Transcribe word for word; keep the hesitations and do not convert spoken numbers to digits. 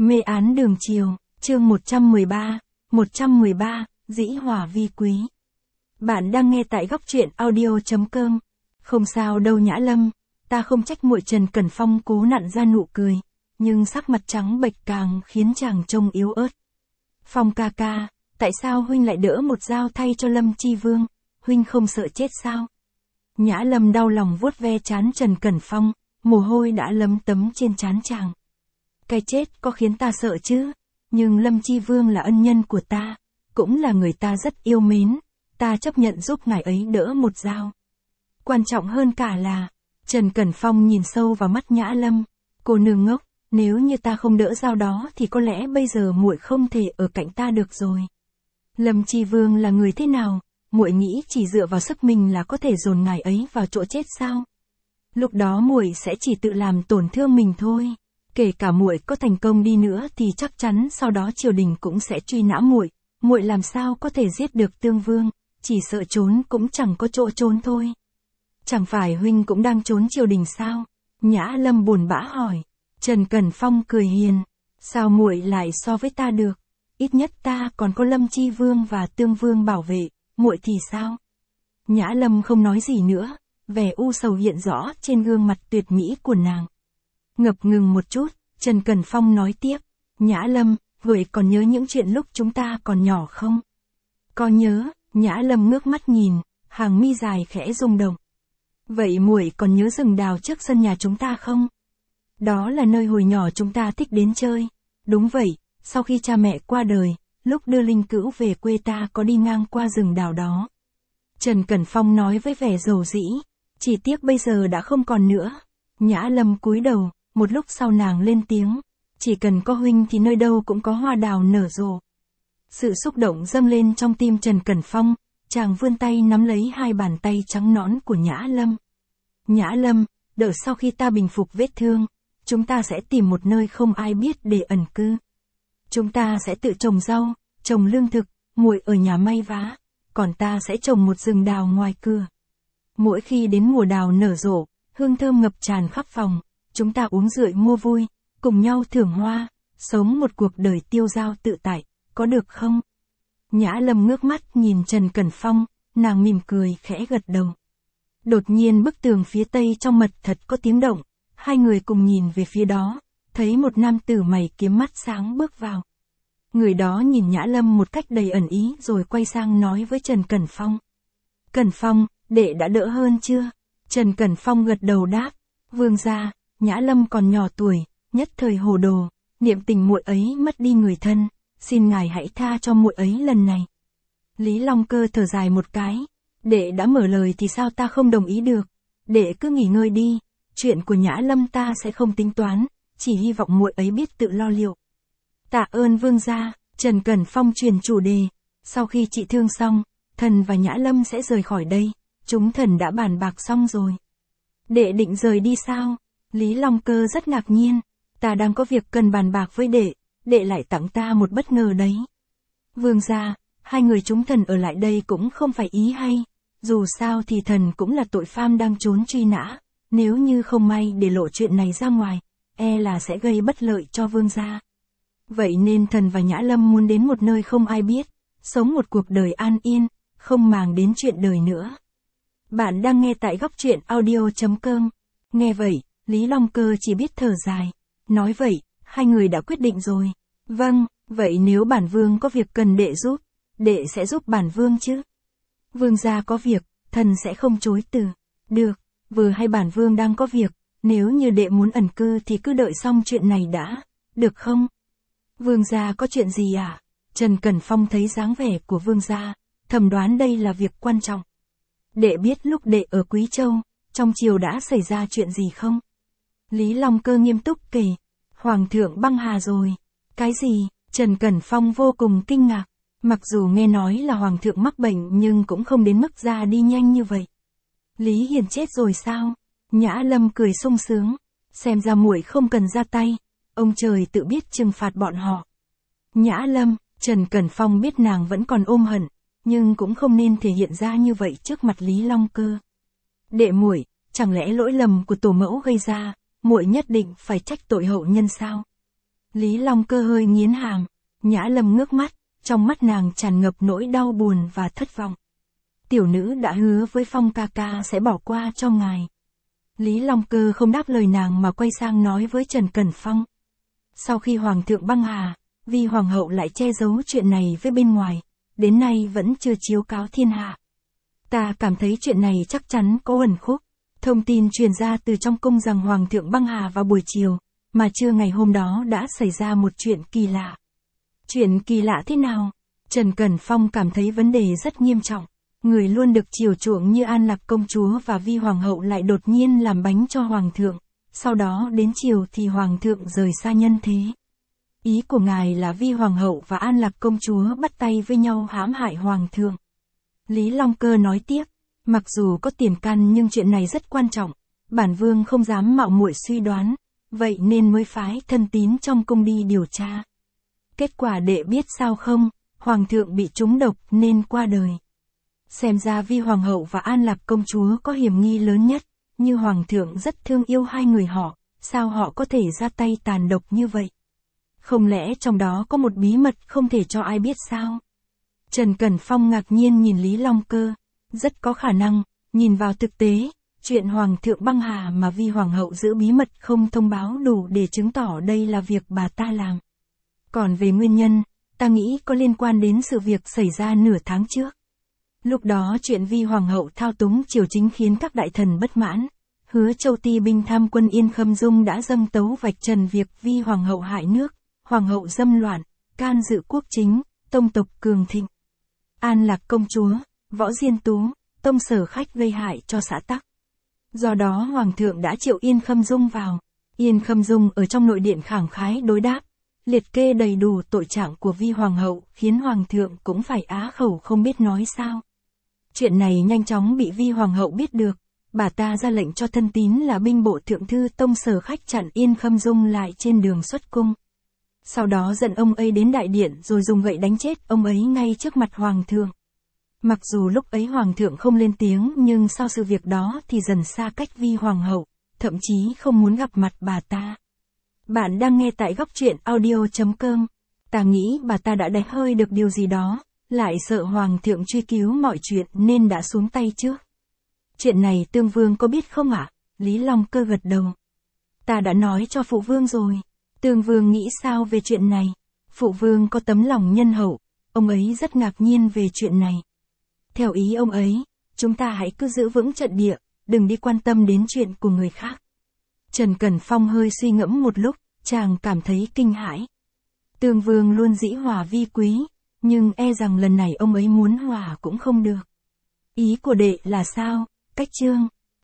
Mê án đường chiều, chương một trăm mười ba, một trăm mười ba, dĩ hòa vi quý. Bạn đang nghe tại góc truyện audio chấm com. Không sao đâu Nhã Lâm, ta không trách muội. Trần Cẩn Phong cố nặn ra nụ cười, nhưng sắc mặt trắng bệch càng khiến chàng trông yếu ớt. Phong ca ca, tại sao huynh lại đỡ một dao thay cho Lâm Chi Vương, huynh không sợ chết sao? Nhã Lâm đau lòng vuốt ve trán Trần Cẩn Phong, mồ hôi đã lấm tấm trên trán chàng. Cái chết có khiến ta sợ chứ, nhưng Lâm Chi Vương là ân nhân của ta, cũng là người ta rất yêu mến, ta chấp nhận giúp ngài ấy đỡ một dao. Quan trọng hơn cả là, Trần Cẩn Phong nhìn sâu vào mắt Nhã Lâm, cô nương ngốc, nếu như ta không đỡ dao đó thì có lẽ bây giờ muội không thể ở cạnh ta được rồi. Lâm Chi Vương là người thế nào, muội nghĩ chỉ dựa vào sức mình là có thể dồn ngài ấy vào chỗ chết sao? Lúc đó muội sẽ chỉ tự làm tổn thương mình thôi. Kể cả muội có thành công đi nữa thì chắc chắn sau đó triều đình cũng sẽ truy nã muội, muội làm sao có thể giết được Tương Vương, chỉ sợ trốn cũng chẳng có chỗ trốn thôi. Chẳng phải huynh cũng đang trốn triều đình sao? Nhã Lâm buồn bã hỏi. Trần Cẩn Phong cười hiền, sao muội lại so với ta được? Ít nhất ta còn có Lâm Chi Vương và Tương Vương bảo vệ, muội thì sao? Nhã Lâm không nói gì nữa, vẻ u sầu hiện rõ trên gương mặt tuyệt mỹ của nàng. Ngập ngừng một chút, Trần Cẩn Phong nói tiếp, Nhã Lâm, người còn nhớ những chuyện lúc chúng ta còn nhỏ không? Có nhớ, Nhã Lâm ngước mắt nhìn, hàng mi dài khẽ rung động. Vậy muội còn nhớ rừng đào trước sân nhà chúng ta không? Đó là nơi hồi nhỏ chúng ta thích đến chơi. Đúng vậy, sau khi cha mẹ qua đời, lúc đưa linh cữu về quê ta có đi ngang qua rừng đào đó. Trần Cẩn Phong nói với vẻ dầu dĩ, chỉ tiếc bây giờ đã không còn nữa. Nhã Lâm cúi đầu. Một lúc sau nàng lên tiếng, chỉ cần có huynh thì nơi đâu cũng có hoa đào nở rộ. Sự xúc động dâng lên trong tim Trần Cẩn Phong, chàng vươn tay nắm lấy hai bàn tay trắng nõn của Nhã Lâm. Nhã Lâm, đợi sau khi ta bình phục vết thương, chúng ta sẽ tìm một nơi không ai biết để ẩn cư. Chúng ta sẽ tự trồng rau, trồng lương thực, muội ở nhà may vá, còn ta sẽ trồng một rừng đào ngoài cửa. Mỗi khi đến mùa đào nở rộ, hương thơm ngập tràn khắp phòng. Chúng ta uống rượu mua vui, cùng nhau thưởng hoa, sống một cuộc đời tiêu dao tự tại, có được không? Nhã Lâm ngước mắt nhìn Trần Cẩn Phong, nàng mỉm cười khẽ gật đầu. Đột nhiên bức tường phía tây trong mật thất có tiếng động, hai người cùng nhìn về phía đó, thấy một nam tử mày kiếm mắt sáng bước vào. Người đó nhìn Nhã Lâm một cách đầy ẩn ý rồi quay sang nói với Trần Cẩn Phong. Cẩn Phong, đệ đã đỡ hơn chưa? Trần Cẩn Phong gật đầu đáp, vương gia. Nhã Lâm còn nhỏ tuổi, nhất thời hồ đồ, niệm tình muội ấy mất đi người thân, xin ngài hãy tha cho muội ấy lần này. Lý Long Cơ thở dài một cái, đệ đã mở lời thì sao ta không đồng ý được, đệ cứ nghỉ ngơi đi, chuyện của Nhã Lâm ta sẽ không tính toán, chỉ hy vọng muội ấy biết tự lo liệu. Tạ ơn vương gia. Trần Cẩn Phong truyền chủ đề, sau khi trị thương xong, thần và Nhã Lâm sẽ rời khỏi đây, chúng thần đã bàn bạc xong rồi. Đệ định rời đi sao? Lý Long Cơ rất ngạc nhiên, ta đang có việc cần bàn bạc với đệ, đệ lại tặng ta một bất ngờ đấy. Vương gia, hai người chúng thần ở lại đây cũng không phải ý hay, dù sao thì thần cũng là tội phạm đang trốn truy nã, nếu như không may để lộ chuyện này ra ngoài, e là sẽ gây bất lợi cho vương gia. Vậy nên thần và Nhã Lâm muốn đến một nơi không ai biết, sống một cuộc đời an yên, không màng đến chuyện đời nữa. Bạn đang nghe tại góc truyện audio chấm com. Nghe vậy, Lý Long Cơ chỉ biết thở dài, nói vậy, hai người đã quyết định rồi. Vâng, vậy nếu bản vương có việc cần đệ giúp, đệ sẽ giúp bản vương chứ? Vương gia có việc, thần sẽ không chối từ. Được, vừa hay bản vương đang có việc, nếu như đệ muốn ẩn cư thì cứ đợi xong chuyện này đã, được không? Vương gia có chuyện gì à? Trần Cẩn Phong thấy dáng vẻ của vương gia, thầm đoán đây là việc quan trọng. Đệ biết lúc đệ ở Quý Châu, trong triều đã xảy ra chuyện gì không? Lý Long Cơ nghiêm túc kể, Hoàng thượng băng hà rồi. Cái gì? Trần Cẩn Phong vô cùng kinh ngạc, mặc dù nghe nói là Hoàng thượng mắc bệnh nhưng cũng không đến mức ra đi nhanh như vậy. Lý Hiền chết rồi sao? Nhã Lâm cười sung sướng, xem ra muội không cần ra tay, ông trời tự biết trừng phạt bọn họ. Nhã Lâm, Trần Cẩn Phong biết nàng vẫn còn ôm hận, nhưng cũng không nên thể hiện ra như vậy trước mặt Lý Long Cơ. Đệ muội, chẳng lẽ lỗi lầm của tổ mẫu gây ra, muội nhất định phải trách tội hậu nhân sao? Lý Long Cơ hơi nghiến hàm, Nhã Lâm ngước mắt, trong mắt nàng tràn ngập nỗi đau buồn và thất vọng. Tiểu nữ đã hứa với Phong ca ca sẽ bỏ qua cho ngài. Lý Long Cơ không đáp lời nàng mà quay sang nói với Trần Cẩn Phong. Sau khi Hoàng thượng băng hà, Vi Hoàng hậu lại che giấu chuyện này với bên ngoài, đến nay vẫn chưa chiếu cáo thiên hạ. Ta cảm thấy chuyện này chắc chắn có uẩn khúc. Thông tin truyền ra từ trong cung rằng Hoàng thượng băng hà vào buổi chiều, mà trưa ngày hôm đó đã xảy ra một chuyện kỳ lạ. Chuyện kỳ lạ thế nào? Trần Cẩn Phong cảm thấy vấn đề rất nghiêm trọng. Người luôn được chiều chuộng như An Lạc công chúa và Vi Hoàng hậu lại đột nhiên làm bánh cho Hoàng thượng, sau đó đến chiều thì Hoàng thượng rời xa nhân thế. Ý của ngài là Vi Hoàng hậu và An Lạc công chúa bắt tay với nhau hãm hại Hoàng thượng. Lý Long Cơ nói tiếp, mặc dù có tiền căn nhưng chuyện này rất quan trọng, bản vương không dám mạo muội suy đoán, vậy nên mới phái thân tín trong cung đi điều tra. Kết quả đệ biết sao không, Hoàng thượng bị trúng độc nên qua đời. Xem ra Vi Hoàng hậu và An Lạc công chúa có hiểm nghi lớn nhất, như Hoàng thượng rất thương yêu hai người họ, sao họ có thể ra tay tàn độc như vậy? Không lẽ trong đó có một bí mật không thể cho ai biết sao? Trần Cẩn Phong ngạc nhiên nhìn Lý Long Cơ, rất có khả năng, nhìn vào thực tế, chuyện Hoàng thượng băng hà mà Vi Hoàng hậu giữ bí mật không thông báo đủ để chứng tỏ đây là việc bà ta làm. Còn về nguyên nhân, ta nghĩ có liên quan đến sự việc xảy ra nửa tháng trước. Lúc đó chuyện Vi Hoàng hậu thao túng triều chính khiến các đại thần bất mãn. Hứa Châu ti binh tham quân Yên Khâm Dung đã dâng tấu vạch trần việc Vi Hoàng hậu hại nước, Hoàng hậu dâm loạn, can dự quốc chính, tông tộc cường thịnh. An Lạc công chúa, Võ Diên Tú, tông Sở Khách gây hại cho xã tắc. Do đó Hoàng thượng đã triệu Yên Khâm Dung vào. Yên Khâm Dung ở trong nội điện khẳng khái đối đáp, liệt kê đầy đủ tội trạng của Vi Hoàng hậu, khiến Hoàng thượng cũng phải á khẩu không biết nói sao. Chuyện này nhanh chóng bị Vi Hoàng hậu biết được, bà ta ra lệnh cho thân tín là binh bộ thượng thư tông Sở Khách chặn Yên Khâm Dung lại trên đường xuất cung. Sau đó dẫn ông ấy đến đại điện rồi dùng gậy đánh chết ông ấy ngay trước mặt Hoàng thượng. Mặc dù lúc ấy Hoàng thượng không lên tiếng nhưng sau sự việc đó thì dần xa cách Vi Hoàng hậu, thậm chí không muốn gặp mặt bà ta. Bạn đang nghe tại góc truyện audio chấm com. Ta nghĩ bà ta đã đánh hơi được điều gì đó, lại sợ Hoàng thượng truy cứu mọi chuyện nên đã xuống tay trước. Chuyện này Tương Vương có biết không ạ? Lý Long Cơ gật đầu. Ta đã nói cho Phụ Vương rồi. Tương Vương nghĩ sao về chuyện này? Phụ Vương có tấm lòng nhân hậu, ông ấy rất ngạc nhiên về chuyện này. Theo ý ông ấy, chúng ta hãy cứ giữ vững trận địa, đừng đi quan tâm đến chuyện của người khác. Trần Cẩn Phong hơi suy ngẫm một lúc, chàng cảm thấy kinh hãi. Tương Vương luôn dĩ hòa vi quý, nhưng e rằng lần này ông ấy muốn hòa cũng không được. Ý của đệ là sao, Cách Chương?